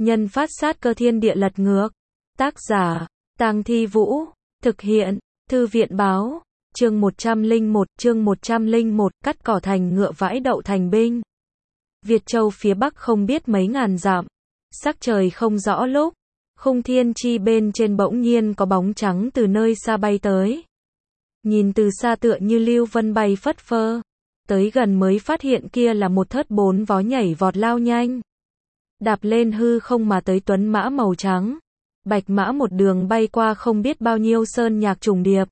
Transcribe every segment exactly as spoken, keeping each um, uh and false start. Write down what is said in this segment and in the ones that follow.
Nhân phát sát cơ thiên địa lật ngược. Tác giả, Tang Thi Vũ. Thực hiện, Thư viện báo. Chương một trăm lẻ một, chương một trăm lẻ một, cắt cỏ thành ngựa vãi đậu thành binh. Việt Châu phía Bắc không biết mấy ngàn dặm. Sắc trời không rõ lúc. Khung thiên chi bên trên bỗng nhiên có bóng trắng từ nơi xa bay tới. Nhìn từ xa tựa như lưu vân bay phất phơ. Tới gần mới phát hiện kia là một thớt bốn vó nhảy vọt lao nhanh. Đạp lên hư không mà tới tuấn mã màu trắng. Bạch mã một đường bay qua không biết bao nhiêu sơn nhạc trùng điệp.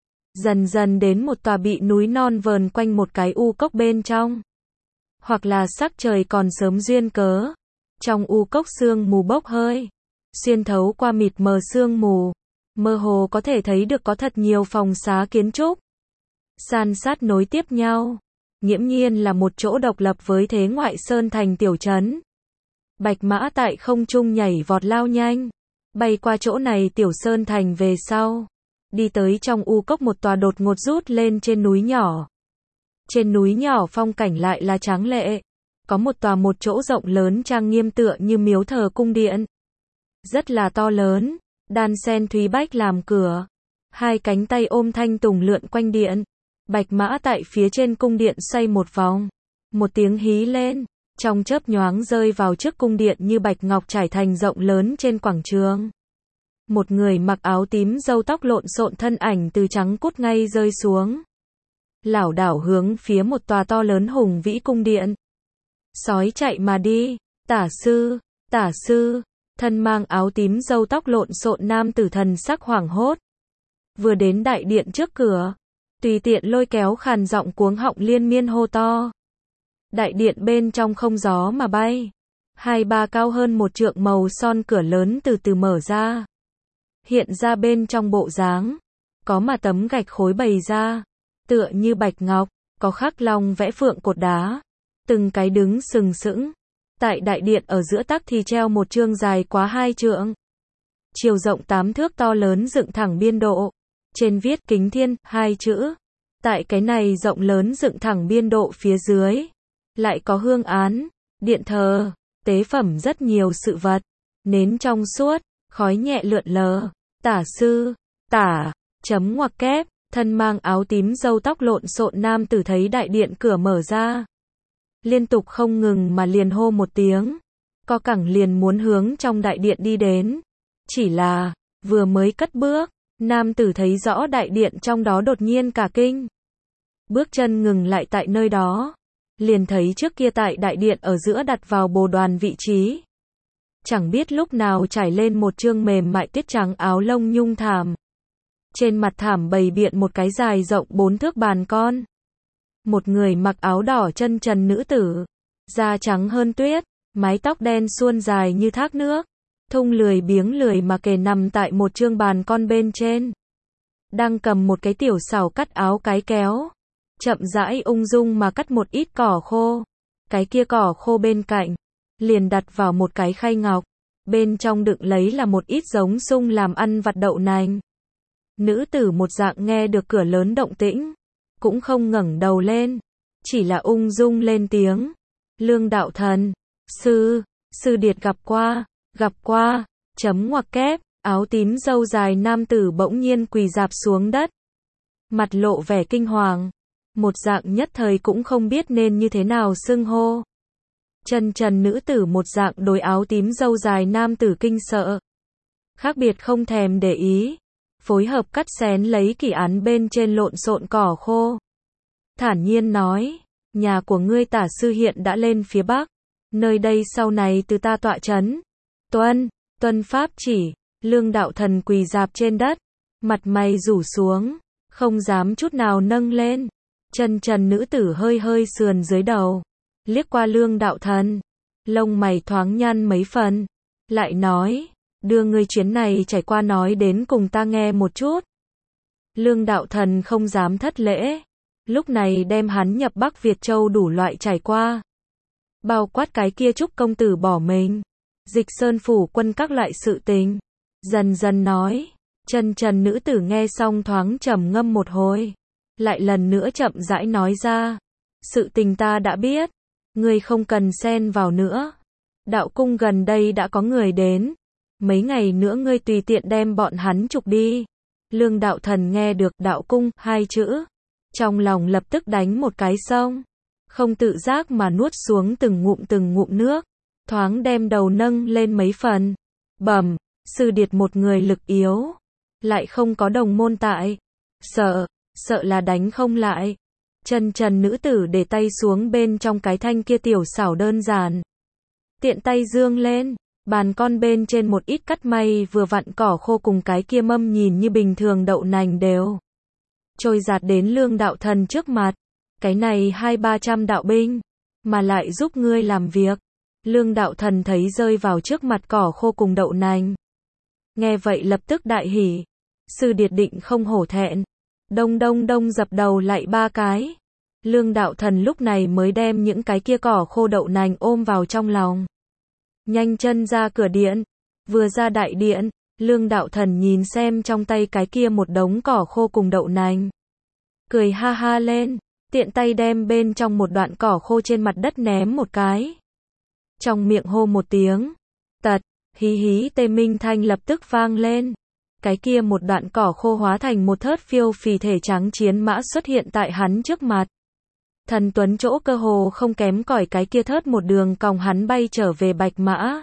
Dần dần đến một tòa bị núi non vờn quanh một cái u cốc bên trong. Hoặc là sắc trời còn sớm duyên cớ. Trong u cốc sương mù bốc hơi. Xuyên thấu qua mịt mờ sương mù. Mơ hồ có thể thấy được có thật nhiều phòng xá kiến trúc. San sát nối tiếp nhau. Nghiễm nhiên là một chỗ độc lập với thế ngoại sơn thành tiểu trấn. Bạch mã tại không trung nhảy vọt lao nhanh. Bay qua chỗ này tiểu sơn thành về sau. Đi tới trong u cốc một tòa đột ngột rút lên trên núi nhỏ. Trên núi nhỏ phong cảnh lại là tráng lệ. Có một tòa một chỗ rộng lớn trang nghiêm tựa như miếu thờ cung điện. Rất là to lớn, đan sen thúy bách làm cửa. Hai cánh tay ôm thanh tùng lượn quanh điện. Bạch mã tại phía trên cung điện xoay một vòng. Một tiếng hí lên, trong chớp nhoáng rơi vào trước cung điện như bạch ngọc trải thành rộng lớn trên quảng trường. Một người mặc áo tím râu tóc lộn xộn thân ảnh từ trắng cút ngay rơi xuống. Lảo đảo hướng phía một tòa to lớn hùng vĩ cung điện. Sói chạy mà đi, tả sư, tả sư, thân mang áo tím râu tóc lộn xộn nam tử thần sắc hoảng hốt. Vừa đến đại điện trước cửa, tùy tiện lôi kéo khàn giọng cuống họng liên miên hô to. Đại điện bên trong không gió mà bay. Hai ba cao hơn một trượng màu son cửa lớn từ từ mở ra. Hiện ra bên trong bộ dáng. Có mà tấm gạch khối bày ra. Tựa như bạch ngọc, có khắc long vẽ phượng cột đá. Từng cái đứng sừng sững. Tại đại điện ở giữa tắc thì treo một chương dài quá hai trượng. Chiều rộng tám thước to lớn dựng thẳng biên độ. Trên viết kính thiên, hai chữ. Tại cái này rộng lớn dựng thẳng biên độ phía dưới. Lại có hương án, điện thờ, tế phẩm rất nhiều sự vật. Nến trong suốt, khói nhẹ lượn lờ. Tả sư, tả, chấm ngoặc kép, thân mang áo tím râu tóc lộn xộn nam tử thấy đại điện cửa mở ra. Liên tục không ngừng mà liền hô một tiếng. Co cẳng liền muốn hướng trong đại điện đi đến. Chỉ là, vừa mới cất bước, nam tử thấy rõ đại điện trong đó đột nhiên cả kinh. Bước chân ngừng lại tại nơi đó. Liền thấy trước kia tại đại điện ở giữa đặt vào bồ đoàn vị trí. Chẳng biết lúc nào trải lên một chương mềm mại tuyết trắng áo lông nhung thảm. Trên mặt thảm bày biện một cái dài rộng bốn thước bàn con. Một người mặc áo đỏ chân trần nữ tử. Da trắng hơn tuyết, mái tóc đen suôn dài như thác nước. Thung lười biếng lười mà kề nằm tại một chương bàn con bên trên. Đang cầm một cái tiểu xảo cắt áo cái kéo. Chậm rãi ung dung mà cắt một ít cỏ khô. Cái kia cỏ khô bên cạnh. Liền đặt vào một cái khay ngọc. Bên trong đựng lấy là một ít giống sung làm ăn vặt đậu nành. Nữ tử một dạng nghe được cửa lớn động tĩnh. Cũng không ngẩng đầu lên. Chỉ là ung dung lên tiếng. Lương đạo thần. Sư. Sư điệt gặp qua. Gặp qua. Chấm ngoặc kép. Áo tím râu dài nam tử bỗng nhiên quỳ rạp xuống đất. Mặt lộ vẻ kinh hoàng. Một dạng nhất thời cũng không biết nên như thế nào xưng hô. Chân trần nữ tử một dạng đối áo tím râu dài nam tử kinh sợ. Khác biệt không thèm để ý. Phối hợp cắt xén lấy kỷ án bên trên lộn xộn cỏ khô. Thản nhiên nói, nhà của ngươi tả sư hiện đã lên phía Bắc. Nơi đây sau này từ ta tọa chấn. Tuân, tuân pháp chỉ, lương đạo thần quỳ rạp trên đất. Mặt mày rủ xuống, không dám chút nào nâng lên. Chân trần nữ tử hơi hơi sườn dưới đầu. Liếc qua lương đạo thần. Lông mày thoáng nhăn mấy phần. Lại nói, đưa ngươi chuyến này trải qua nói đến cùng ta nghe một chút. Lương đạo thần không dám thất lễ. Lúc này đem hắn nhập Bắc Việt Châu đủ loại trải qua. Bao quát cái kia Trúc công tử bỏ mình. Dịch sơn phủ quân các loại sự tình. Dần dần nói. Chân trần nữ tử nghe xong thoáng trầm ngâm một hồi. Lại lần nữa chậm rãi nói ra. Sự tình ta đã biết. Ngươi không cần xen vào nữa. đạo cung gần đây đã có người đến. Mấy ngày nữa ngươi tùy tiện đem bọn hắn trục đi. Lương Đạo Thần nghe được đạo cung, hai chữ. Trong lòng lập tức đánh một cái xông. Không tự giác mà nuốt xuống từng ngụm từng ngụm nước. Thoáng đem đầu nâng lên mấy phần. Bầm, Sư Điệt một người lực yếu. Lại không có đồng môn tại. Sợ, sợ là đánh không lại. Chân trần nữ tử để tay xuống bên trong cái thanh kia tiểu xảo đơn giản. Tiện tay dương lên. Bàn con bên trên một ít cắt may vừa vặn cỏ khô cùng cái kia mâm nhìn như bình thường đậu nành đều trôi giạt đến Lương Đạo Thần trước mặt. Cái này hai ba trăm đạo binh, mà lại giúp ngươi làm việc. Lương Đạo Thần thấy rơi vào trước mặt cỏ khô cùng đậu nành. Nghe vậy lập tức đại hỉ. Sư Điệt định không hổ thẹn. Đông đông đông dập đầu lại ba cái. Lương Đạo Thần lúc này mới đem những cái kia cỏ khô đậu nành ôm vào trong lòng. Nhanh chân ra cửa điện. Vừa ra đại điện, Lương Đạo Thần nhìn xem trong tay cái kia một đống cỏ khô cùng đậu nành. Cười ha ha lên, tiện tay đem bên trong một đoạn cỏ khô trên mặt đất ném một cái. Trong miệng hô một tiếng. Tật, hí hí tê minh thanh lập tức vang lên. Cái kia một đoạn cỏ khô hóa thành một thớt phiêu phì thể trắng chiến mã xuất hiện tại hắn trước mặt. Thần tuấn chỗ cơ hồ không kém cỏi cái kia thớt một đường còng hắn bay trở về bạch mã.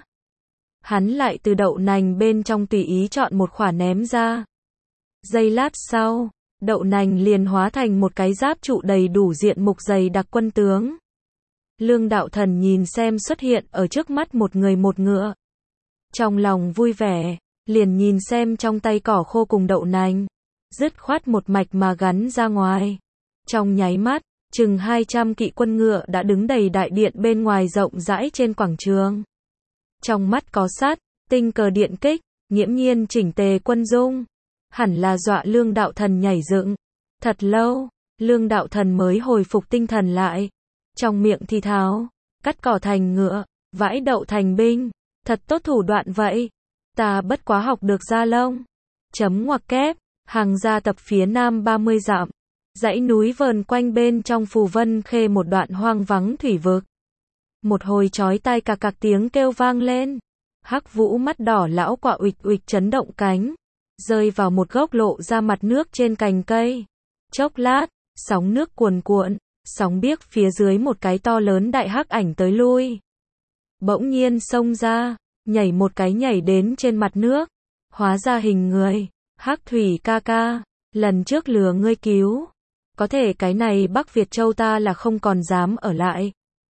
Hắn lại từ đậu nành bên trong tùy ý chọn một khỏa ném ra. Giây lát sau, đậu nành liền hóa thành một cái giáp trụ đầy đủ diện mục dày đặc quân tướng. Lương Đạo Thần nhìn xem xuất hiện ở trước mắt một người một ngựa. Trong lòng vui vẻ, liền nhìn xem trong tay cỏ khô cùng đậu nành. Dứt khoát một mạch mà gắn ra ngoài. Trong nháy mắt, chừng hai trăm kỵ quân ngựa đã đứng đầy đại điện bên ngoài rộng rãi trên quảng trường. Trong mắt có sát, tinh cờ điện kích, nghiễm nhiên chỉnh tề quân dung. Hẳn là dọa Lương Đạo Thần nhảy dựng. Thật lâu, Lương Đạo Thần mới hồi phục tinh thần lại. Trong miệng thì thào, cắt cỏ thành ngựa, vãi đậu thành binh. Thật tốt thủ đoạn vậy. Ta bất quá học được Gia Lông. Chấm ngoặc kép, hàng gia tập phía nam ba mươi dặm. Dãy núi vờn quanh bên trong Phù Vân Khê một đoạn hoang vắng thủy vực. Một hồi chói tai cạc cạc tiếng kêu vang lên. Hắc Vũ mắt đỏ lão quạ uịch uịch chấn động cánh, rơi vào một gốc lộ ra mặt nước trên cành cây. Chốc lát, sóng nước cuồn cuộn, sóng biếc phía dưới một cái to lớn đại hắc ảnh tới lui. Bỗng nhiên xông ra, nhảy một cái nhảy đến trên mặt nước, hóa ra hình người. Hắc Thủy ca ca, lần trước lừa ngươi cứu. Có thể cái này Bắc Việt Châu ta là không còn dám ở lại.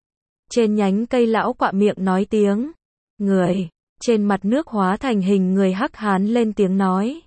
Trên nhánh cây lão quạ miệng nói tiếng người, trên mặt nước hóa thành hình người hắc hán lên tiếng nói.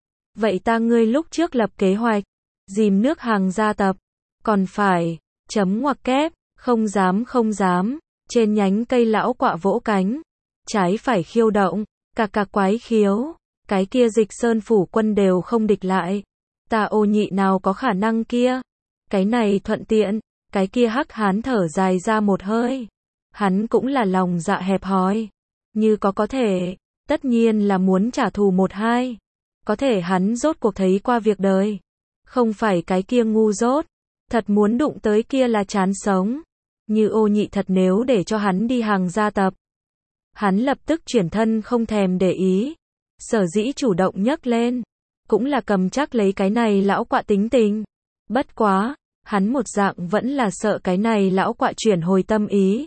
Vậy ta ngươi lúc trước lập kế hoạch, dìm nước hàng gia tập, còn phải, chấm ngoặc kép, không dám không dám, trên nhánh cây lão quạ vỗ cánh, trái phải khiêu động, cạc cạc quái khiếu, cái kia Dịch Sơn phủ quân đều không địch lại. Ta Ô Nhị nào có khả năng kia. Cái này thuận tiện, cái kia hắc hán thở dài ra một hơi. Hắn cũng là lòng dạ hẹp hòi. Như có có thể, tất nhiên là muốn trả thù một hai. Có thể hắn rốt cuộc thấy qua việc đời. Không phải cái kia ngu dốt. Thật muốn đụng tới kia là chán sống. Như Ô Nhị thật nếu để cho hắn đi hàng gia tập. Hắn lập tức chuyển thân không thèm để ý. Sở dĩ chủ động nhấc lên. Cũng là cầm chắc lấy cái này lão quạ tính tình. Bất quá, hắn một dạng vẫn là sợ cái này lão quạ chuyển hồi tâm ý.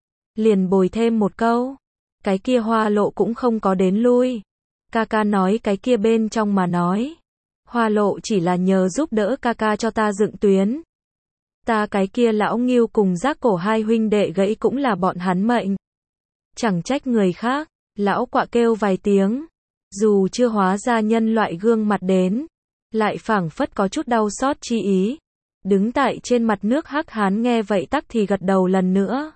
Liền bồi thêm một câu. Cái kia Hoa Lộ cũng không có đến lui. Ca ca nói cái kia bên trong mà nói. Hoa Lộ chỉ là nhờ giúp đỡ ca ca cho ta dựng tuyến. Ta cái kia lão Ngưu cùng Giác Cổ hai huynh đệ gãy cũng là bọn hắn mệnh. Chẳng trách người khác, lão quạ kêu vài tiếng. Dù chưa hóa ra nhân loại gương mặt đến, lại phảng phất có chút đau xót chi ý. Đứng tại trên mặt nước hắc hán nghe vậy tắc thì gật đầu lần nữa.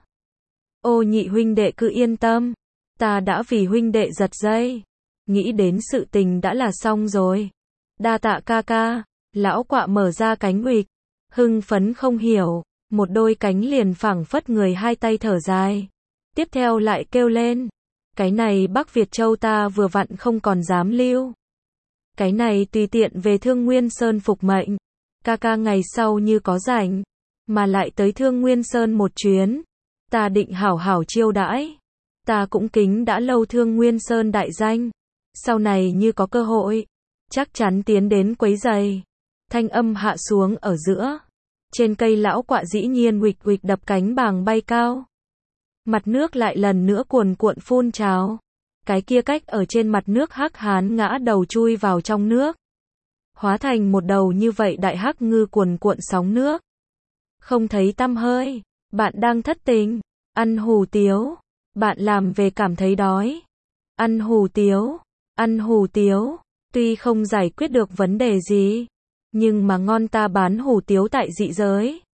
Ô Nhị huynh đệ cứ yên tâm, ta đã vì huynh đệ giật dây. Nghĩ đến sự tình đã là xong rồi. Đa tạ ca ca, lão quạ mở ra cánh uịch, hưng phấn không hiểu, một đôi cánh liền phảng phất người hai tay thở dài. Tiếp theo lại kêu lên. Cái này Bắc Việt Châu ta vừa vặn không còn dám lưu. Cái này tùy tiện về Thương Nguyên Sơn phục mệnh. Ca ca ngày sau như có rảnh, mà lại tới Thương Nguyên Sơn một chuyến. Ta định hảo hảo chiêu đãi. Ta cũng kính đã lâu Thương Nguyên Sơn đại danh. Sau này như có cơ hội, chắc chắn tiến đến quấy giày. Thanh âm hạ xuống ở giữa. Trên cây lão quạ dĩ nhiên huỵch huỵch đập cánh bàng bay cao. Mặt nước lại lần nữa cuồn cuộn phun trào. Cái kia cách ở trên mặt nước hắc hán ngã đầu chui vào trong nước. Hóa thành một đầu như vậy đại hắc ngư cuồn cuộn sóng nước. Không thấy tăm hơi. Bạn đang thất tình. Ăn hủ tiếu. Bạn làm về cảm thấy đói. Ăn hủ tiếu. Ăn hủ tiếu. Tuy không giải quyết được vấn đề gì. Nhưng mà ngon, ta bán hủ tiếu tại dị giới.